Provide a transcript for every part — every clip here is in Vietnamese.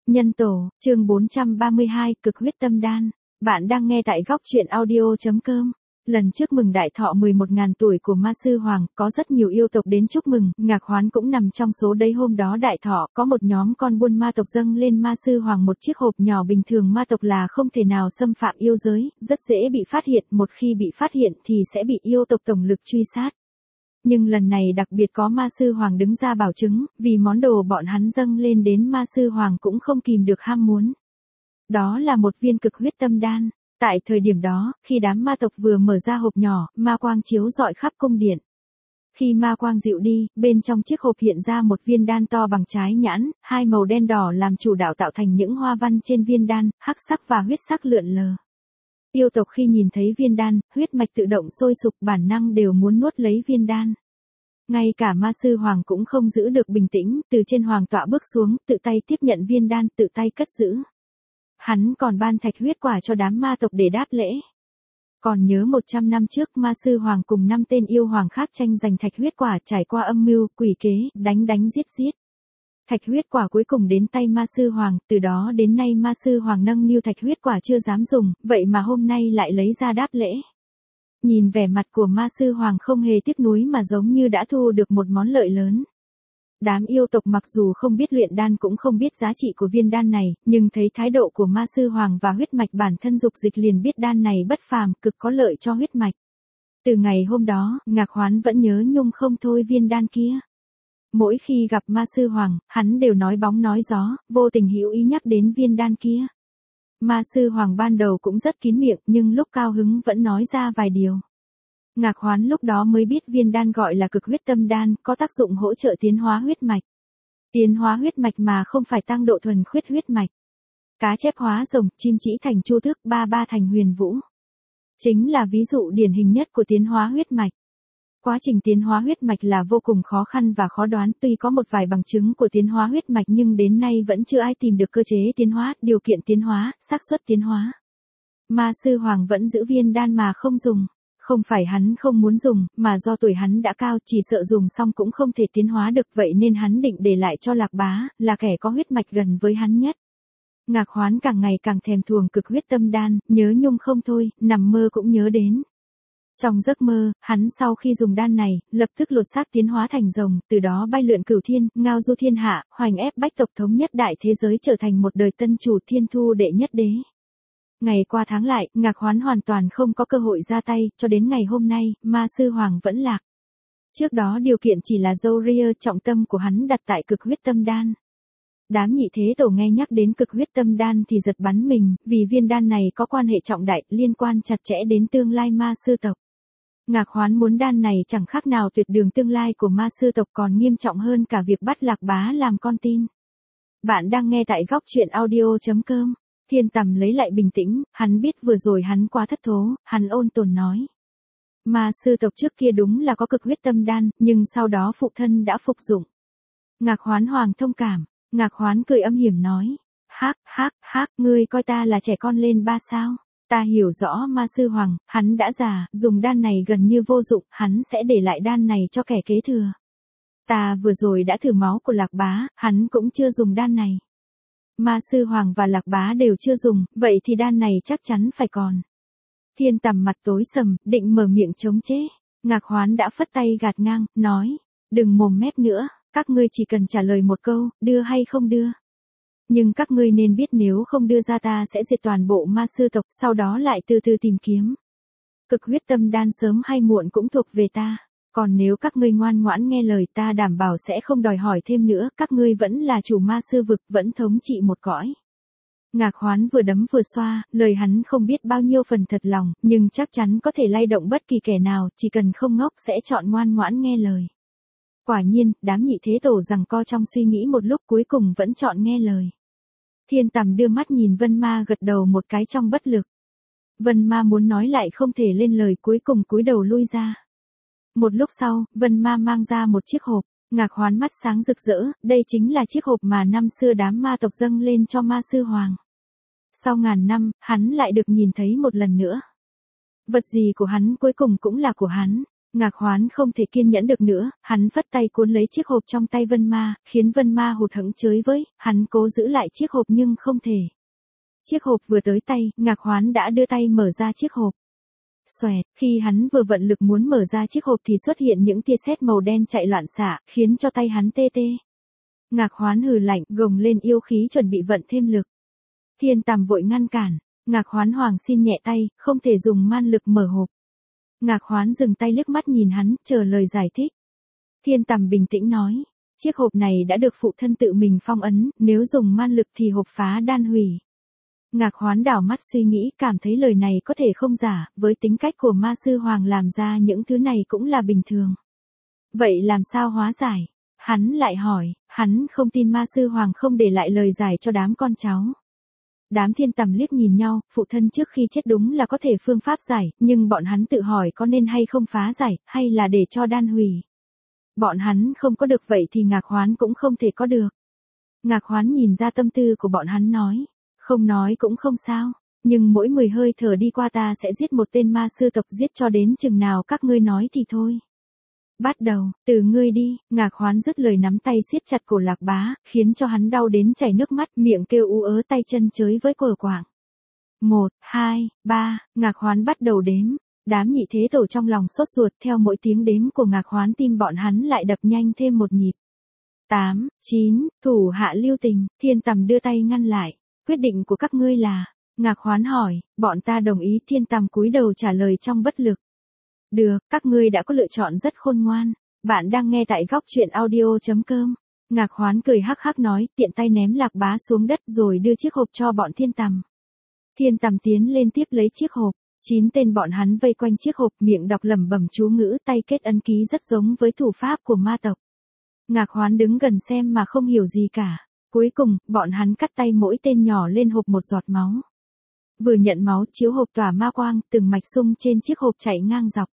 Nhân tổ, chương 432, cực huyết tâm đan. Bạn đang nghe tại góc truyện audio.com. Lần trước mừng đại thọ 11.000 tuổi của Ma Sư Hoàng, có rất nhiều yêu tộc đến chúc mừng, Ngạc Hoán cũng nằm trong số đấy. Hôm đó đại thọ, có một nhóm con buôn ma tộc dâng lên Ma Sư Hoàng một chiếc hộp nhỏ. Bình thường ma tộc là không thể nào xâm phạm yêu giới, rất dễ bị phát hiện, một khi bị phát hiện thì sẽ bị yêu tộc tổng lực truy sát. Nhưng lần này đặc biệt có Ma Sư Hoàng đứng ra bảo chứng, vì món đồ bọn hắn dâng lên đến Ma Sư Hoàng cũng không kìm được ham muốn. Đó là một viên cực huyết tâm đan. Tại thời điểm đó, khi đám ma tộc vừa mở ra hộp nhỏ, ma quang chiếu rọi khắp cung điện. Khi ma quang dịu đi, bên trong chiếc hộp hiện ra một viên đan to bằng trái nhãn, hai màu đen đỏ làm chủ đạo tạo thành những hoa văn trên viên đan, hắc sắc và huyết sắc lượn lờ. Yêu tộc khi nhìn thấy viên đan, huyết mạch tự động sôi sục, bản năng đều muốn nuốt lấy viên đan. Ngay cả Ma Sư Hoàng cũng không giữ được bình tĩnh, từ trên hoàng tọa bước xuống, tự tay tiếp nhận viên đan, tự tay cất giữ. Hắn còn ban thạch huyết quả cho đám ma tộc để đáp lễ. Còn nhớ 100 năm trước Ma Sư Hoàng cùng 5 tên yêu hoàng khác tranh giành thạch huyết quả, trải qua âm mưu, quỷ kế, đánh giết. Thạch huyết quả cuối cùng đến tay Ma Sư Hoàng, từ đó đến nay Ma Sư Hoàng nâng niu thạch huyết quả chưa dám dùng, vậy mà hôm nay lại lấy ra đáp lễ. Nhìn vẻ mặt của Ma Sư Hoàng không hề tiếc nuối mà giống như đã thu được một món lợi lớn. Đám yêu tộc mặc dù không biết luyện đan cũng không biết giá trị của viên đan này, nhưng thấy thái độ của Ma Sư Hoàng và huyết mạch bản thân dục dịch liền biết đan này bất phàm, cực có lợi cho huyết mạch. Từ ngày hôm đó, Ngạc Hoán vẫn nhớ nhung không thôi viên đan kia. Mỗi khi gặp Ma Sư Hoàng, hắn đều nói bóng nói gió, vô tình hữu ý nhắc đến viên đan kia. Ma Sư Hoàng ban đầu cũng rất kín miệng, nhưng lúc cao hứng vẫn nói ra vài điều. Ngạc Hoán lúc đó mới biết viên đan gọi là cực huyết tâm đan, có tác dụng hỗ trợ tiến hóa huyết mạch. Tiến hóa huyết mạch mà không phải tăng độ thuần khiết huyết mạch. Cá chép hóa rồng, chim chỉ thành chu tước, ba thành huyền vũ. Chính là ví dụ điển hình nhất của tiến hóa huyết mạch. Quá trình tiến hóa huyết mạch là vô cùng khó khăn và khó đoán, tuy có một vài bằng chứng của tiến hóa huyết mạch nhưng đến nay vẫn chưa ai tìm được cơ chế tiến hóa, điều kiện tiến hóa, xác suất tiến hóa. Ma Sư Hoàng vẫn giữ viên đan mà không dùng. Không phải hắn không muốn dùng, mà do tuổi hắn đã cao, chỉ sợ dùng xong cũng không thể tiến hóa được, vậy nên hắn định để lại cho Lạc Bá, là kẻ có huyết mạch gần với hắn nhất. Ngạc Hoán càng ngày càng thèm thuồng cực huyết tâm đan, nhớ nhung không thôi, nằm mơ cũng nhớ đến. Trong giấc mơ, hắn sau khi dùng đan này, lập tức lột xác tiến hóa thành rồng, từ đó bay lượn cửu thiên, ngao du thiên hạ, hoành ép bách tộc, thống nhất đại thế giới, trở thành một đời tân chủ thiên thu đệ nhất đế. Ngày qua tháng lại, Ngạc Hoán hoàn toàn không có cơ hội ra tay, cho đến ngày hôm nay, Ma Sư Hoàng vẫn lạc. Trước đó điều kiện chỉ là dâu ria, trọng tâm của hắn đặt tại cực huyết tâm đan. Đám nhị thế tổ nghe nhắc đến cực huyết tâm đan thì giật bắn mình, vì viên đan này có quan hệ trọng đại, liên quan chặt chẽ đến tương lai Ma Sư tộc. Ngạc Hoán muốn đan này chẳng khác nào tuyệt đường tương lai của Ma Sư tộc, còn nghiêm trọng hơn cả việc bắt Lạc Bá làm con tin. Bạn đang nghe tại góc truyện audio.com. Thiên Tầm lấy lại bình tĩnh, hắn biết vừa rồi hắn quá thất thố, hắn ôn tồn nói. Ma Sư tộc trước kia đúng là có cực huyết tâm đan, nhưng sau đó phụ thân đã phục dụng. Ngạc Hoán Hoàng thông cảm, Ngạc Hoán cười âm hiểm nói. Hắc, ngươi coi ta là trẻ con lên ba sao? Ta hiểu rõ Ma Sư Hoàng, hắn đã già, dùng đan này gần như vô dụng, hắn sẽ để lại đan này cho kẻ kế thừa. Ta vừa rồi đã thử máu của Lạc Bá, hắn cũng chưa dùng đan này. Ma Sư Hoàng và Lạc Bá đều chưa dùng, vậy thì đan này chắc chắn phải còn. Thiên Tầm mặt tối sầm, định mở miệng chống chế. Ngạc Hoán đã phất tay gạt ngang, nói. Đừng mồm mép nữa, các ngươi chỉ cần trả lời một câu, đưa hay không đưa. Nhưng các ngươi nên biết nếu không đưa ra ta sẽ diệt toàn bộ Ma Sư tộc, sau đó lại từ từ tìm kiếm. Cực huyết tâm đan sớm hay muộn cũng thuộc về ta. Còn nếu các ngươi ngoan ngoãn nghe lời ta đảm bảo sẽ không đòi hỏi thêm nữa, các ngươi vẫn là chủ Ma Sư vực, vẫn thống trị một cõi. Ngạc Hoán vừa đấm vừa xoa, lời hắn không biết bao nhiêu phần thật lòng, nhưng chắc chắn có thể lay động bất kỳ kẻ nào, chỉ cần không ngốc sẽ chọn ngoan ngoãn nghe lời. Quả nhiên, đám nhị thế tổ giằng co trong suy nghĩ một lúc cuối cùng vẫn chọn nghe lời. Thiên Tầm đưa mắt nhìn Vân Ma gật đầu một cái trong bất lực. Vân Ma muốn nói lại không thể lên lời, cuối cùng cúi đầu lui ra. Một lúc sau, Vân Ma mang ra một chiếc hộp, Ngạc Hoán mắt sáng rực rỡ, đây chính là chiếc hộp mà năm xưa đám ma tộc dâng lên cho Ma Sư Hoàng. Sau ngàn năm, hắn lại được nhìn thấy một lần nữa. Vật gì của hắn cuối cùng cũng là của hắn. Ngạc Hoán không thể kiên nhẫn được nữa, hắn phất tay cuốn lấy chiếc hộp trong tay Vân Ma, khiến Vân Ma hụt hẫng chới với, hắn cố giữ lại chiếc hộp nhưng không thể. Chiếc hộp vừa tới tay, Ngạc Hoán đã đưa tay mở ra chiếc hộp. Xoẹt, khi hắn vừa vận lực muốn mở ra chiếc hộp thì xuất hiện những tia sét màu đen chạy loạn xạ, khiến cho tay hắn tê tê. Ngạc Hoán hừ lạnh, gồng lên yêu khí chuẩn bị vận thêm lực. Thiên Tầm vội ngăn cản, Ngạc Hoán hoàng xin nhẹ tay, không thể dùng man lực mở hộp. Ngạc Hoán dừng tay liếc mắt nhìn hắn, chờ lời giải thích. Thiên Tầm bình tĩnh nói, chiếc hộp này đã được phụ thân tự mình phong ấn, nếu dùng man lực thì hộp phá đan hủy. Ngạc Hoán đảo mắt suy nghĩ, cảm thấy lời này có thể không giả, với tính cách của ma sư hoàng làm ra những thứ này cũng là bình thường. Vậy làm sao hóa giải? Hắn lại hỏi, hắn không tin ma sư hoàng không để lại lời giải cho đám con cháu. Đám Thiên Tầm liếc nhìn nhau, phụ thân trước khi chết đúng là có thể phương pháp giải, nhưng bọn hắn tự hỏi có nên hay không phá giải, hay là để cho đan hủy. Bọn hắn không có được vậy thì Ngạc Hoán cũng không thể có được. Ngạc Hoán nhìn ra tâm tư của bọn hắn nói, không nói cũng không sao, nhưng mỗi 10 hơi thở đi qua ta sẽ giết một tên ma sư tộc, giết cho đến chừng nào các ngươi nói thì thôi. Bắt đầu, từ ngươi đi. Ngạc Hoán dứt lời nắm tay siết chặt cổ Lạc Bá, khiến cho hắn đau đến chảy nước mắt, miệng kêu ú ớ, tay chân chới với cờ quạng. 1, 2, 3, Ngạc Hoán bắt đầu đếm. Đám nhị thế tổ trong lòng sốt ruột, theo mỗi tiếng đếm của Ngạc Hoán tim bọn hắn lại đập nhanh thêm một nhịp. 8, 9, thủ hạ lưu tình. Thiên Tầm đưa tay ngăn lại. Quyết định của các ngươi là? Ngạc Hoán hỏi. Bọn ta đồng ý. Thiên Tầm cúi đầu trả lời trong bất lực. Được, các ngươi đã có lựa chọn rất khôn ngoan. Bạn đang nghe tại góc truyện audio.com. Ngạc Hoán cười hắc hắc nói, tiện tay ném Lạc Bá xuống đất rồi đưa chiếc hộp cho bọn Thiên Tầm. Thiên Tầm tiến lên tiếp lấy chiếc hộp. 9 tên bọn hắn vây quanh chiếc hộp, miệng đọc lẩm bẩm chú ngữ, tay kết ấn ký rất giống với thủ pháp của ma tộc. Ngạc Hoán đứng gần xem mà không hiểu gì cả. Cuối cùng, bọn hắn cắt tay mỗi tên nhỏ lên hộp một giọt máu. Vừa nhận máu, chiếu hộp tỏa ma quang, từng mạch sung trên chiếc hộp chạy ngang dọc.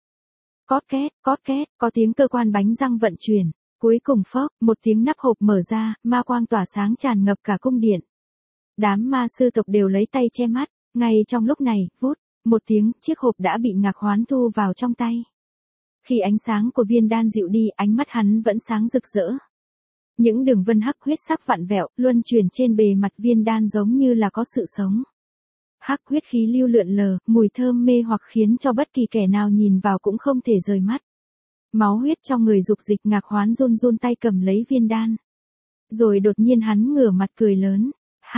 Cót két, có tiếng cơ quan bánh răng vận chuyển. Cuối cùng phốc, một tiếng nắp hộp mở ra, ma quang tỏa sáng tràn ngập cả cung điện. Đám ma sư tộc đều lấy tay che mắt. Ngay trong lúc này, vút, một tiếng, chiếc hộp đã bị Ngạc Hoán thu vào trong tay. Khi ánh sáng của viên đan dịu đi, ánh mắt hắn vẫn sáng rực rỡ. Những đường vân hắc huyết sắc vặn vẹo, luân chuyển trên bề mặt viên đan giống như là có sự sống. Hắc huyết khí lưu lượn lờ, mùi thơm mê hoặc khiến cho bất kỳ kẻ nào nhìn vào cũng không thể rời mắt. Máu huyết trong người dục dịch, Ngạc Hoán run run tay cầm lấy viên đan. Rồi đột nhiên hắn ngửa mặt cười lớn.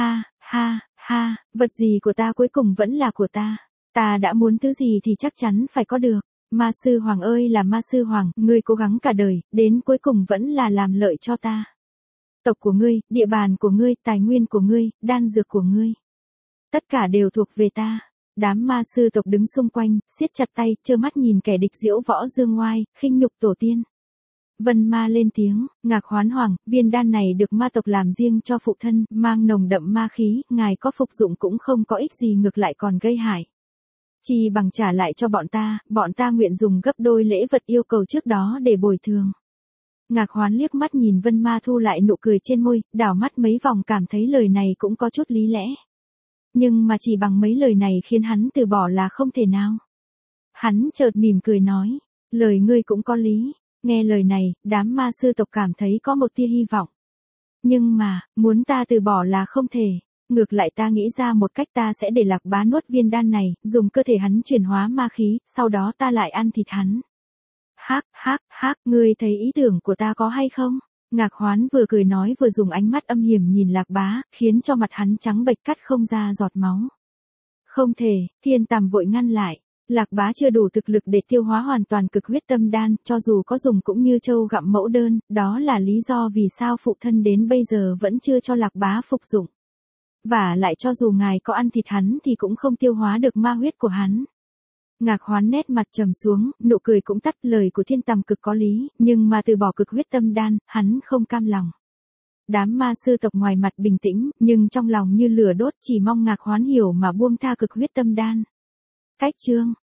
Ha, vật gì của ta cuối cùng vẫn là của ta. Ta đã muốn thứ gì thì chắc chắn phải có được. Ma sư hoàng ơi là ma sư hoàng, ngươi cố gắng cả đời, đến cuối cùng vẫn là làm lợi cho ta. Tộc của ngươi, địa bàn của ngươi, tài nguyên của ngươi, đan dược của ngươi. Tất cả đều thuộc về ta. Đám ma sư tộc đứng xung quanh, siết chặt tay, trơ mắt nhìn kẻ địch diễu võ dương ngoai, khinh nhục tổ tiên. Vân Ma lên tiếng, Ngạc Hoán hoàng, viên đan này được ma tộc làm riêng cho phụ thân, mang nồng đậm ma khí, ngài có phục dụng cũng không có ích gì, ngược lại còn gây hại. Chỉ bằng trả lại cho bọn ta nguyện dùng gấp đôi lễ vật yêu cầu trước đó để bồi thường. Ngạc Hoán liếc mắt nhìn Vân Ma thu lại nụ cười trên môi, đảo mắt mấy vòng cảm thấy lời này cũng có chút lý lẽ. Nhưng mà chỉ bằng mấy lời này khiến hắn từ bỏ là không thể nào. Hắn chợt mỉm cười nói, lời ngươi cũng có lý. Nghe lời này, đám ma sư tộc cảm thấy có một tia hy vọng. Nhưng mà, muốn ta từ bỏ là không thể. Ngược lại ta nghĩ ra một cách, ta sẽ để Lạc Bá nuốt viên đan này, dùng cơ thể hắn chuyển hóa ma khí, sau đó ta lại ăn thịt hắn. Hắc, ngươi thấy ý tưởng của ta có hay không? Ngạc Hoán vừa cười nói vừa dùng ánh mắt âm hiểm nhìn Lạc Bá, khiến cho mặt hắn trắng bệch cắt không ra giọt máu. Không thể, Thiên Tầm vội ngăn lại. Lạc Bá chưa đủ thực lực để tiêu hóa hoàn toàn cực huyết tâm đan, cho dù có dùng cũng như trâu gặm mẫu đơn, đó là lý do vì sao phụ thân đến bây giờ vẫn chưa cho Lạc Bá phục dụng. Và lại cho dù ngài có ăn thịt hắn thì cũng không tiêu hóa được ma huyết của hắn. Ngạc Hoán nét mặt trầm xuống, nụ cười cũng tắt, lời của Thiên Tầm cực có lý, nhưng mà từ bỏ cực huyết tâm đan, hắn không cam lòng. Đám ma sư tộc ngoài mặt bình tĩnh, nhưng trong lòng như lửa đốt, chỉ mong Ngạc Hoán hiểu mà buông tha cực huyết tâm đan. Cách chương